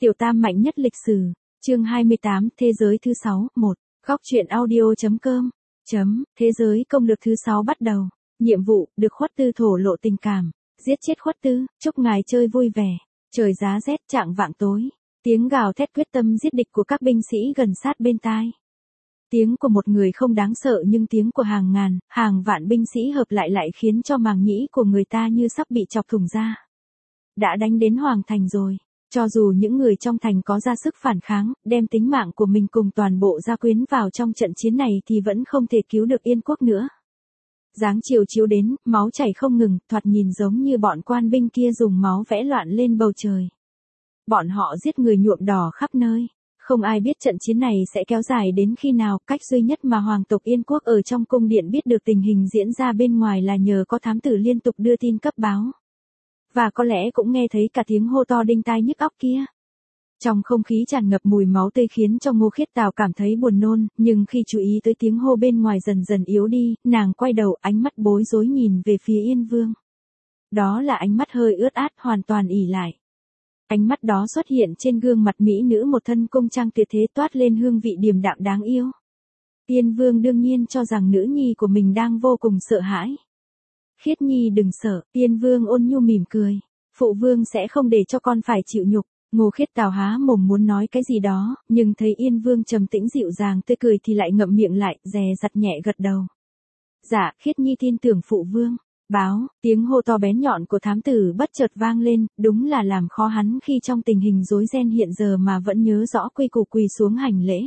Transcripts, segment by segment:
Tiểu tam mạnh nhất lịch sử. Chương 28, thế giới thứ 6, 1. Góc truyện audio.com. Thế giới công lược thứ 6 bắt đầu. Nhiệm vụ, được Khuất Tư thổ lộ tình cảm. Giết chết Khuất Tư, chúc ngài chơi vui vẻ. Trời giá rét chạng vạng tối. Tiếng gào thét quyết tâm giết địch của các binh sĩ gần sát bên tai. Tiếng của một người không đáng sợ nhưng tiếng của hàng ngàn, hàng vạn binh sĩ hợp lại khiến cho màng nhĩ của người ta như sắp bị chọc thủng ra. Đã đánh đến Hoàng Thành rồi. Cho dù những người trong thành có ra sức phản kháng, đem tính mạng của mình cùng toàn bộ gia quyến vào trong trận chiến này thì vẫn không thể cứu được Yên quốc nữa. Giáng chiều chiếu đến, máu chảy không ngừng, thoạt nhìn giống như bọn quan binh kia dùng máu vẽ loạn lên bầu trời. Bọn họ giết người nhuộm đỏ khắp nơi. Không ai biết trận chiến này sẽ kéo dài đến khi nào, cách duy nhất mà hoàng tộc Yên quốc ở trong cung điện biết được tình hình diễn ra bên ngoài là nhờ có thám tử liên tục đưa tin cấp báo. Và có lẽ cũng nghe thấy cả tiếng hô to đinh tai nhức óc kia. Trong không khí tràn ngập mùi máu tươi khiến cho Ngô Khiết Tào cảm thấy buồn nôn, nhưng khi chú ý tới tiếng hô bên ngoài dần dần yếu đi, nàng quay đầu ánh mắt bối rối nhìn về phía Yên Vương. Đó là ánh mắt hơi ướt át hoàn toàn ỉ lại. Ánh mắt đó xuất hiện trên gương mặt mỹ nữ một thân cung trang tuyệt thế toát lên hương vị điềm đạm đáng yêu. Yên Vương đương nhiên cho rằng nữ nhi của mình đang vô cùng sợ hãi. Khiết Nhi đừng sợ, Yên Vương ôn nhu mỉm cười. Phụ vương sẽ không để cho con phải chịu nhục. Ngô Khiết Tào há mồm muốn nói cái gì đó, nhưng thấy Yên Vương trầm tĩnh dịu dàng tươi cười thì lại ngậm miệng lại, dè dặt nhẹ gật đầu. Dạ, Khiết Nhi tin tưởng phụ vương. Báo, tiếng hô to bén nhọn của thám tử bất chợt vang lên, đúng là làm khó hắn khi trong tình hình rối ren hiện giờ mà vẫn nhớ rõ quy củ quỳ xuống hành lễ.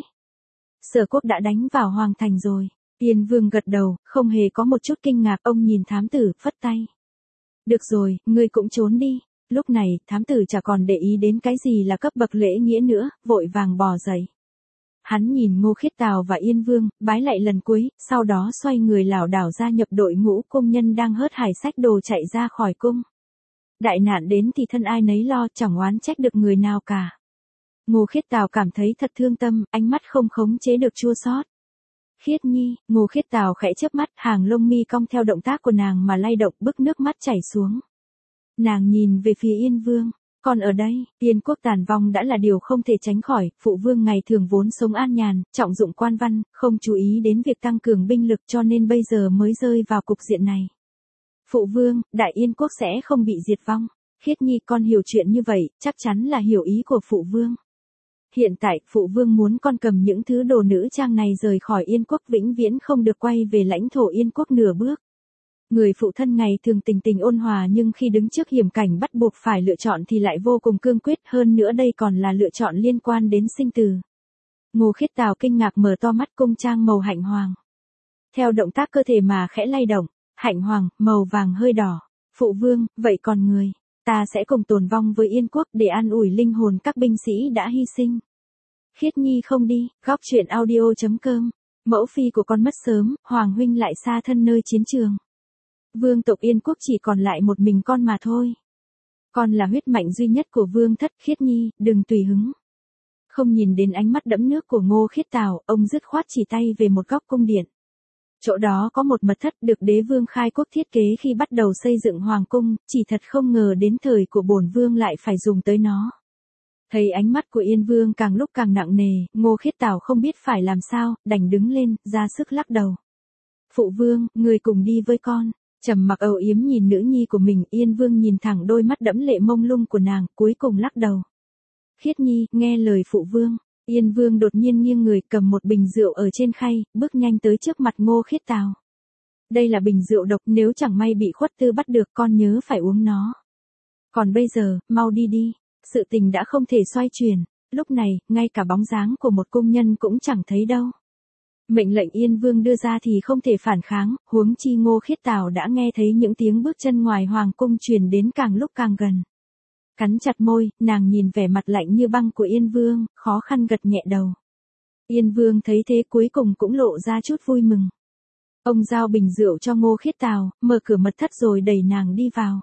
Sở Quốc đã đánh vào Hoàng Thành rồi. Yên Vương gật đầu, không hề có một chút kinh ngạc, ông nhìn thám tử, phất tay. Được rồi, ngươi cũng trốn đi. Lúc này, thám tử chả còn để ý đến cái gì là cấp bậc lễ nghĩa nữa, vội vàng bò dậy. Hắn nhìn Ngô Khiết Tào và Yên Vương, bái lại lần cuối, sau đó xoay người lảo đảo gia nhập đội ngũ công nhân đang hớt hải xách đồ chạy ra khỏi cung. Đại nạn đến thì thân ai nấy lo, chẳng oán trách được người nào cả. Ngô Khiết Tào cảm thấy thật thương tâm, ánh mắt không khống chế được chua xót. Khiết Nhi, Ngô Khiết Tào khẽ chớp mắt, hàng lông mi cong theo động tác của nàng mà lay động, bức nước mắt chảy xuống. Nàng nhìn về phía Yên Vương. Còn ở đây, Yên quốc tàn vong đã là điều không thể tránh khỏi, phụ vương ngày thường vốn sống an nhàn, trọng dụng quan văn, không chú ý đến việc tăng cường binh lực cho nên bây giờ mới rơi vào cục diện này. Phụ vương, Đại Yên quốc sẽ không bị diệt vong. Khiết Nhi con hiểu chuyện như vậy, chắc chắn là hiểu ý của phụ vương. Hiện tại, phụ vương muốn con cầm những thứ đồ nữ trang này rời khỏi Yên quốc vĩnh viễn không được quay về lãnh thổ Yên quốc nửa bước. Người phụ thân ngày thường tình tình ôn hòa nhưng khi đứng trước hiểm cảnh bắt buộc phải lựa chọn thì lại vô cùng cương quyết, hơn nữa đây còn là lựa chọn liên quan đến sinh tử. Ngô Khiết Tào kinh ngạc mở to mắt, cung trang màu hạnh hoàng. Theo động tác cơ thể mà khẽ lay động, hạnh hoàng, màu vàng hơi đỏ. Phụ vương, vậy còn người, ta sẽ cùng tồn vong với Yên quốc để an ủi linh hồn các binh sĩ đã hy sinh. Khiết Nhi không đi, góc truyện audio.com. Mẫu phi của con mất sớm, Hoàng huynh lại xa thân nơi chiến trường. Vương tộc Yên quốc chỉ còn lại một mình con mà thôi. Con là huyết mạch duy nhất của vương thất. Khiết Nhi, đừng tùy hứng. Không nhìn đến ánh mắt đẫm nước của Ngô Khiết Tào, ông dứt khoát chỉ tay về một góc cung điện. Chỗ đó có một mật thất được đế vương Khai Quốc thiết kế khi bắt đầu xây dựng hoàng cung, chỉ thật không ngờ đến thời của bổn vương lại phải dùng tới nó. Thấy ánh mắt của Yên Vương càng lúc càng nặng nề, Ngô Khiết Tào không biết phải làm sao, đành đứng lên, ra sức lắc đầu. Phụ vương, người cùng đi với con. Trầm mặc âu yếm nhìn nữ nhi của mình, Yên Vương nhìn thẳng đôi mắt đẫm lệ mông lung của nàng, cuối cùng lắc đầu. Khiết Nhi, nghe lời phụ vương. Yên Vương đột nhiên nghiêng người, cầm một bình rượu ở trên khay, bước nhanh tới trước mặt Ngô Khiết Tào. Đây là bình rượu độc, nếu chẳng may bị Khuất Tư bắt được con nhớ phải uống nó. Còn bây giờ, mau đi đi, sự tình đã không thể xoay chuyển, lúc này, ngay cả bóng dáng của một cung nhân cũng chẳng thấy đâu. Mệnh lệnh Yên Vương đưa ra thì không thể phản kháng, huống chi Ngô Khiết Tào đã nghe thấy những tiếng bước chân ngoài hoàng cung truyền đến càng lúc càng gần. Cắn chặt môi, nàng nhìn vẻ mặt lạnh như băng của Yên Vương, khó khăn gật nhẹ đầu. Yên Vương thấy thế cuối cùng cũng lộ ra chút vui mừng. Ông giao bình rượu cho Ngô Khiết Tào, mở cửa mật thất rồi đẩy nàng đi vào.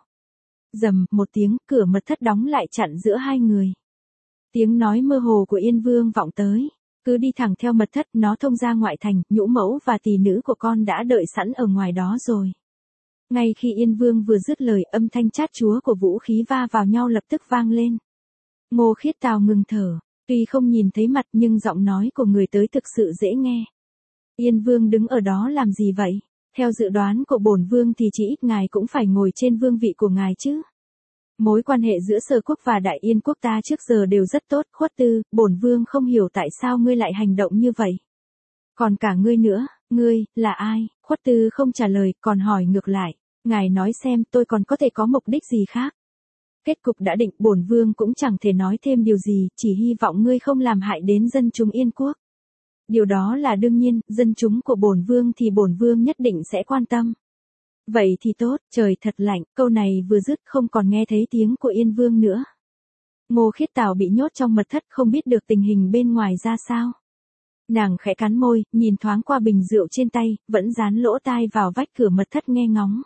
Rầm một tiếng, cửa mật thất đóng lại chặn giữa hai người. Tiếng nói mơ hồ của Yên Vương vọng tới. Cứ đi thẳng theo mật thất, nó thông ra ngoại thành, nhũ mẫu và tỷ nữ của con đã đợi sẵn ở ngoài đó rồi. Ngay khi Yên Vương vừa dứt lời, âm thanh chát chúa của vũ khí va vào nhau lập tức vang lên. Ngô Khiết Tào ngừng thở, tuy không nhìn thấy mặt nhưng giọng nói của người tới thực sự dễ nghe. Yên Vương đứng ở đó làm gì vậy? Theo dự đoán của bổn Vương thì chỉ ít ngài cũng phải ngồi trên vương vị của ngài chứ. Mối quan hệ giữa Sở Quốc và Đại Yên Quốc ta trước giờ đều rất tốt, Khuất Tư, bổn Vương không hiểu tại sao ngươi lại hành động như vậy. Còn cả ngươi nữa, ngươi, là ai? Khuất Tư không trả lời, còn hỏi ngược lại. Ngài nói xem tôi còn có thể có mục đích gì khác. Kết cục đã định, bổn Vương cũng chẳng thể nói thêm điều gì, chỉ hy vọng ngươi không làm hại đến dân chúng Yên Quốc. Điều đó là đương nhiên, dân chúng của bổn Vương thì bổn Vương nhất định sẽ quan tâm. Vậy thì tốt, trời thật lạnh, câu này vừa dứt không còn nghe thấy tiếng của Yên Vương nữa. Ngô Khiết Tào bị nhốt trong mật thất không biết được tình hình bên ngoài ra sao. Nàng khẽ cắn môi, nhìn thoáng qua bình rượu trên tay, vẫn dán lỗ tai vào vách cửa mật thất nghe ngóng.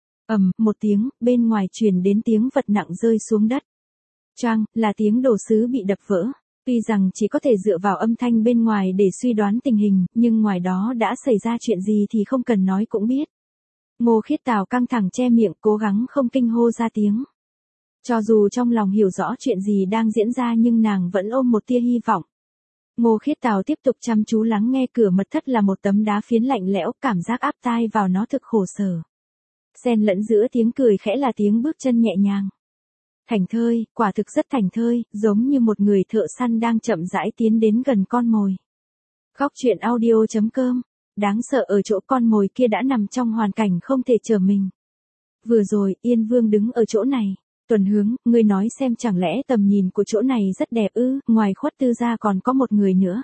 Một tiếng, bên ngoài truyền đến tiếng vật nặng rơi xuống đất. Choang, là tiếng đồ sứ bị đập vỡ. Tuy rằng chỉ có thể dựa vào âm thanh bên ngoài để suy đoán tình hình, nhưng ngoài đó đã xảy ra chuyện gì thì không cần nói cũng biết. Ngô Khiết Tào căng thẳng che miệng, cố gắng không kinh hô ra tiếng. Cho dù trong lòng hiểu rõ chuyện gì đang diễn ra nhưng nàng vẫn ôm một tia hy vọng. Ngô Khiết Tào tiếp tục chăm chú lắng nghe, cửa mật thất là một tấm đá phiến lạnh lẽo, cảm giác áp tai vào nó thực khổ sở. Xen lẫn giữa tiếng cười khẽ là tiếng bước chân nhẹ nhàng. Thảnh thơi, quả thực rất thảnh thơi, giống như một người thợ săn đang chậm rãi tiến đến gần con mồi. Góc truyện audio.com. Đáng sợ ở chỗ con mồi kia đã nằm trong hoàn cảnh không thể trở mình. Vừa rồi, Yên Vương đứng ở chỗ này. Tuần Hướng, ngươi nói xem chẳng lẽ tầm nhìn của chỗ này rất đẹp ư, ngoài Khuất Tư ra còn có một người nữa.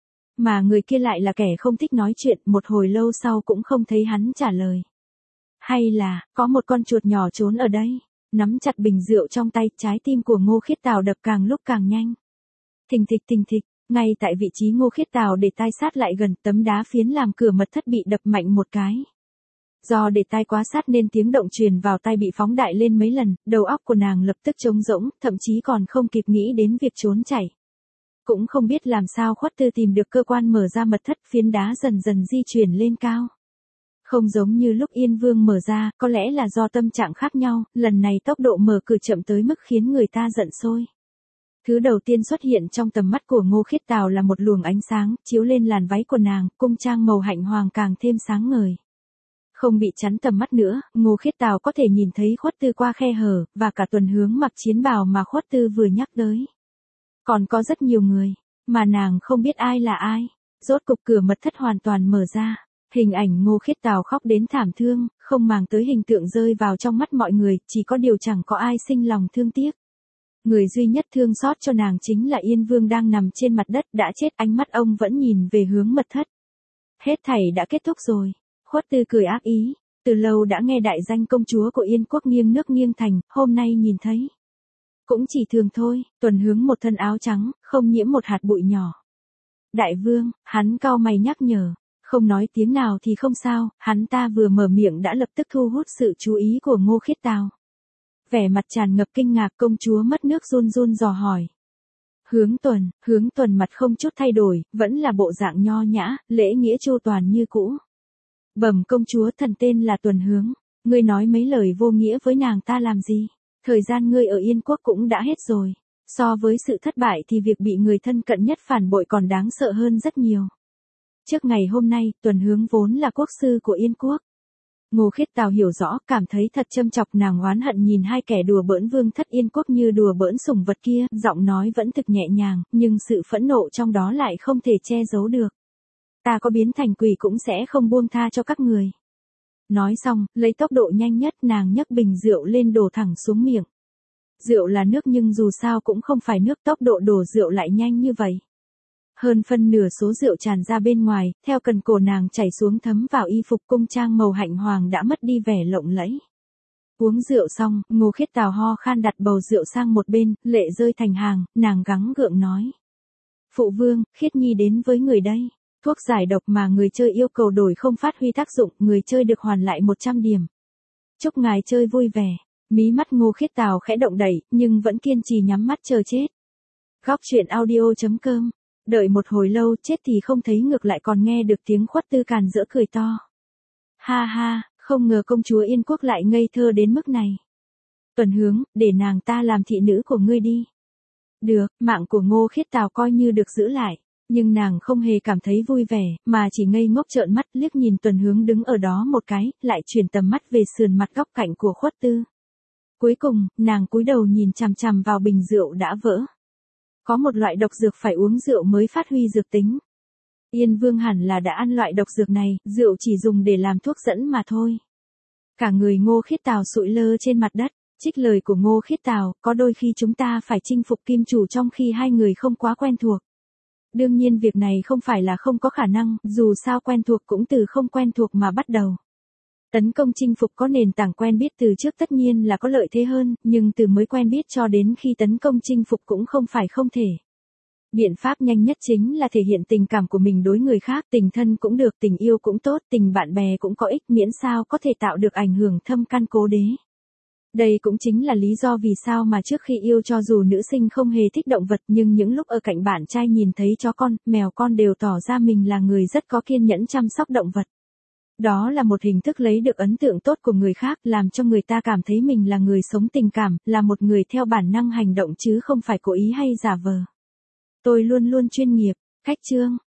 Mà người kia lại là kẻ không thích nói chuyện, một hồi lâu sau cũng không thấy hắn trả lời. Hay là, có một con chuột nhỏ trốn ở đây. Nắm chặt bình rượu trong tay, trái tim của Ngô Khiết Tào đập càng lúc càng nhanh. Thình thịch, ngay tại vị trí Ngô Khiết Tào để tai sát lại gần, tấm đá phiến làm cửa mật thất bị đập mạnh một cái. Do để tai quá sát nên tiếng động truyền vào tai bị phóng đại lên mấy lần, đầu óc của nàng lập tức trống rỗng, thậm chí còn không kịp nghĩ đến việc trốn chạy. Cũng không biết làm sao Khuất Tư tìm được cơ quan mở ra mật thất, phiến đá dần dần di chuyển lên cao. Không giống như lúc Yên Vương mở ra, có lẽ là do tâm trạng khác nhau, lần này tốc độ mở cửa chậm tới mức khiến người ta giận sôi. Thứ đầu tiên xuất hiện trong tầm mắt của Ngô Khiết Tào là một luồng ánh sáng, chiếu lên làn váy của nàng, cung trang màu hạnh hoàng càng thêm sáng ngời. Không bị chắn tầm mắt nữa, Ngô Khiết Tào có thể nhìn thấy Khuất Tư qua khe hở, và cả Tuần Hướng mặc chiến bào mà Khuất Tư vừa nhắc tới. Còn có rất nhiều người, mà nàng không biết ai là ai. Rốt cục cửa mật thất hoàn toàn mở ra. Hình ảnh Ngô Khiết Tào khóc đến thảm thương, không màng tới hình tượng rơi vào trong mắt mọi người, chỉ có điều chẳng có ai sinh lòng thương tiếc. Người duy nhất thương xót cho nàng chính là Yên Vương đang nằm trên mặt đất đã chết, ánh mắt ông vẫn nhìn về hướng mật thất. Hết thảy đã kết thúc rồi. Khuất Tư cười ác ý, từ lâu đã nghe đại danh công chúa của Yên Quốc nghiêng nước nghiêng thành, hôm nay nhìn thấy. Cũng chỉ thường thôi, Tuần Hướng một thân áo trắng, không nhiễm một hạt bụi nhỏ. Đại vương, hắn cau mày nhắc nhở. Không nói tiếng nào thì không sao, hắn ta vừa mở miệng đã lập tức thu hút sự chú ý của Ngô Khiết Tào. Vẻ mặt tràn ngập kinh ngạc, công chúa mất nước run run dò hỏi. Hướng Tuần mặt không chút thay đổi, vẫn là bộ dạng nho nhã, lễ nghĩa chu toàn như cũ. Bẩm công chúa, thần tên là Tuần Hướng, ngươi nói mấy lời vô nghĩa với nàng ta làm gì? Thời gian ngươi ở Yên Quốc cũng đã hết rồi. So với sự thất bại thì việc bị người thân cận nhất phản bội còn đáng sợ hơn rất nhiều. Trước ngày hôm nay, Tuần Hướng vốn là quốc sư của Yên Quốc. Ngô Khiết Tào hiểu rõ, cảm thấy thật châm chọc, nàng oán hận nhìn hai kẻ đùa bỡn vương thất Yên Quốc như đùa bỡn sủng vật kia, giọng nói vẫn thực nhẹ nhàng, nhưng sự phẫn nộ trong đó lại không thể che giấu được. Ta có biến thành quỷ cũng sẽ không buông tha cho các người. Nói xong, lấy tốc độ nhanh nhất nàng nhấc bình rượu lên đổ thẳng xuống miệng. Rượu là nước nhưng dù sao cũng không phải nước, tốc độ đổ rượu lại nhanh như vậy. Hơn phân nửa số rượu tràn ra bên ngoài, theo cần cổ nàng chảy xuống thấm vào y phục, cung trang màu hạnh hoàng đã mất đi vẻ lộng lẫy. Uống rượu xong, Ngô Khiết Tào ho khan đặt bầu rượu sang một bên, lệ rơi thành hàng, nàng gắng gượng nói. Phụ vương, Khiết Nhi đến với người đây. Thuốc giải độc mà người chơi yêu cầu đổi không phát huy tác dụng, người chơi được hoàn lại 100 điểm. Chúc ngài chơi vui vẻ. Mí mắt Ngô Khiết Tào khẽ động đẩy, nhưng vẫn kiên trì nhắm mắt chờ chết. Góc truyện audio.com. Đợi một hồi lâu, chết thì không thấy, ngược lại còn nghe được tiếng Khuất Tư càn rỡ cười to. Ha ha, không ngờ công chúa Yên Quốc lại ngây thơ đến mức này. Tuần Hướng, để nàng ta làm thị nữ của ngươi đi. Được, mạng của Ngô Khiết Tào coi như được giữ lại. Nhưng nàng không hề cảm thấy vui vẻ, mà chỉ ngây ngốc trợn mắt liếc nhìn Tuần Hướng đứng ở đó một cái, lại chuyển tầm mắt về sườn mặt góc cạnh của Khuất Tư. Cuối cùng, nàng cúi đầu nhìn chằm chằm vào bình rượu đã vỡ. Có một loại độc dược phải uống rượu mới phát huy dược tính. Yên Vương hẳn là đã ăn loại độc dược này, rượu chỉ dùng để làm thuốc dẫn mà thôi. Cả người Ngô Khiết Tào sụi lơ trên mặt đất, trích lời của Ngô Khiết Tào, có đôi khi chúng ta phải chinh phục kim chủ trong khi hai người không quá quen thuộc. Đương nhiên việc này không phải là không có khả năng, dù sao quen thuộc cũng từ không quen thuộc mà bắt đầu. Tấn công chinh phục có nền tảng quen biết từ trước tất nhiên là có lợi thế hơn, nhưng từ mới quen biết cho đến khi tấn công chinh phục cũng không phải không thể. Biện pháp nhanh nhất chính là thể hiện tình cảm của mình đối người khác, tình thân cũng được, tình yêu cũng tốt, tình bạn bè cũng có ích, miễn sao có thể tạo được ảnh hưởng thâm căn cố đế. Đây cũng chính là lý do vì sao mà trước khi yêu cho dù nữ sinh không hề thích động vật nhưng những lúc ở cạnh bạn trai nhìn thấy chó con, mèo con đều tỏ ra mình là người rất có kiên nhẫn chăm sóc động vật. Đó là một hình thức lấy được ấn tượng tốt của người khác, làm cho người ta cảm thấy mình là người sống tình cảm, là một người theo bản năng hành động chứ không phải cố ý hay giả vờ. Tôi luôn luôn chuyên nghiệp. Khách chương.